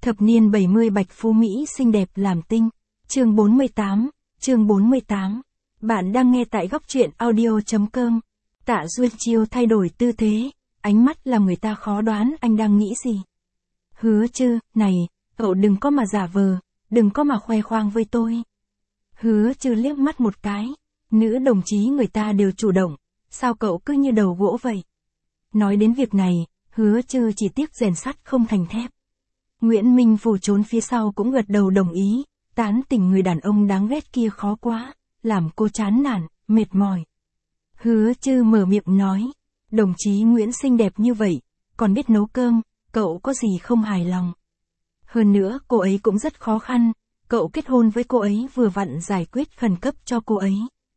Thập niên 70 Bạch Phú Mỹ xinh đẹp làm tinh. Chương 48. Bạn đang nghe tại góc truyện audio.com. Tạ Duyên Chiêu thay đổi tư thế, ánh mắt làm người ta khó đoán anh đang nghĩ gì. Hứa Chư, này, cậu đừng có mà giả vờ, đừng có mà khoe khoang với tôi. Hứa Chư liếc mắt một cái, nữ đồng chí người ta đều chủ động, sao cậu cứ như đầu gỗ vậy. Nói đến việc này, Hứa Chư chỉ tiếc rèn sắt không thành thép. Nguyễn Minh Phủ trốn phía sau cũng gật đầu đồng ý, tán tỉnh người đàn ông đáng ghét kia khó quá, làm cô chán nản, mệt mỏi. Hứa Chư mở miệng nói, đồng chí Nguyễn xinh đẹp như vậy, còn biết nấu cơm, cậu có gì không hài lòng. Hơn nữa cô ấy cũng rất khó khăn, cậu kết hôn với cô ấy vừa vặn giải quyết khẩn cấp cho cô ấy.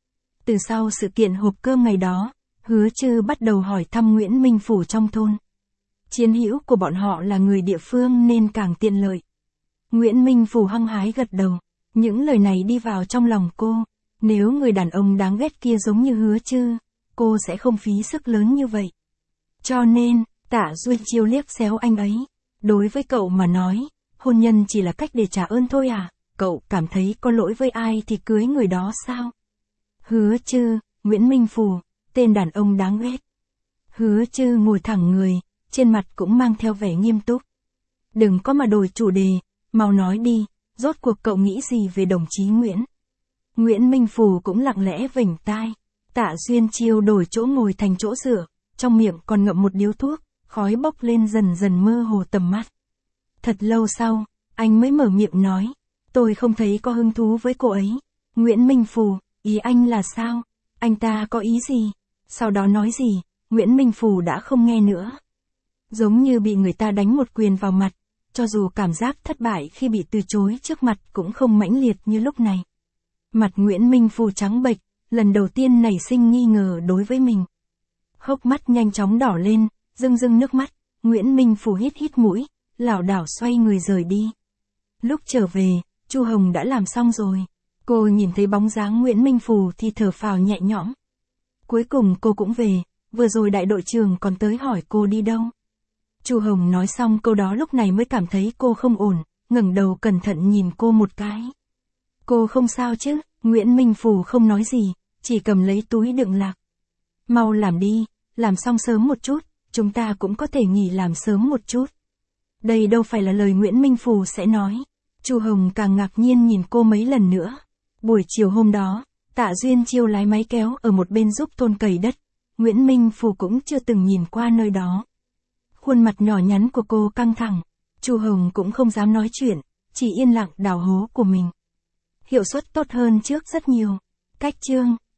Từ sau sự kiện hộp cơm ngày đó, Hứa Chư bắt đầu hỏi thăm Nguyễn Minh Phủ trong thôn. Chiến hữu của bọn họ là người địa phương nên càng tiện lợi. Nguyễn Minh Phủ hăng hái gật đầu, những lời này đi vào trong lòng cô, nếu người đàn ông đáng ghét kia giống như Hứa Chư, cô sẽ không phí sức lớn như vậy. Cho nên, Tạ Duyên Chiêu liếc xéo anh ấy, đối với cậu mà nói, hôn nhân chỉ là cách để trả ơn thôi à, cậu cảm thấy có lỗi với ai thì cưới người đó sao? Hứa Chư, Nguyễn Minh Phủ, tên đàn ông đáng ghét. Hứa Chư ngồi thẳng người, trên mặt cũng mang theo vẻ nghiêm túc. Đừng có mà đổi chủ đề, mau nói đi, rốt cuộc cậu nghĩ gì về đồng chí Nguyễn? Nguyễn Minh Phủ cũng lặng lẽ vểnh tai. Tạ Duyên Chiêu đổi chỗ ngồi thành chỗ dựa, trong miệng còn ngậm một điếu thuốc, khói bốc lên dần dần mơ hồ tầm mắt. Thật lâu sau, anh mới mở miệng nói, tôi không thấy có hứng thú với cô ấy. Nguyễn Minh Phủ, ý anh là sao? Anh ta có ý gì? Sau đó nói gì? Nguyễn Minh Phủ đã không nghe nữa. Giống như bị người ta đánh một quyền vào mặt, cho dù cảm giác thất bại khi bị từ chối trước mặt cũng không mãnh liệt như lúc này. Mặt Nguyễn Minh Phủ trắng bệch, lần đầu tiên nảy sinh nghi ngờ đối với mình. Hốc mắt nhanh chóng đỏ lên, rưng rưng nước mắt, Nguyễn Minh Phủ hít hít mũi, lảo đảo xoay người rời đi. Lúc trở về, Chu Hồng đã làm xong rồi. Cô nhìn thấy bóng dáng Nguyễn Minh Phủ thì thở phào nhẹ nhõm. Cuối cùng cô cũng về, vừa rồi đại đội trưởng còn tới hỏi cô đi đâu. Chu Hồng nói xong câu đó lúc này mới cảm thấy cô không ổn, ngẩng đầu cẩn thận nhìn cô một cái. Cô không sao chứ? Nguyễn Minh Phủ không nói gì, chỉ cầm lấy túi đựng lạc. Mau làm đi, làm xong sớm một chút, chúng ta cũng có thể nghỉ làm sớm một chút. Đây đâu phải là lời Nguyễn Minh Phủ sẽ nói. Chu Hồng càng ngạc nhiên nhìn cô mấy lần nữa. Buổi chiều hôm đó, Tạ Duyên Chiêu lái máy kéo ở một bên giúp thôn cày đất. Nguyễn Minh Phủ cũng chưa từng nhìn qua nơi đó. Khuôn mặt nhỏ nhắn của cô căng thẳng. Chu Hồng cũng không dám nói chuyện, chỉ yên lặng đào hố của mình. Hiệu suất tốt hơn trước rất nhiều. Cách chương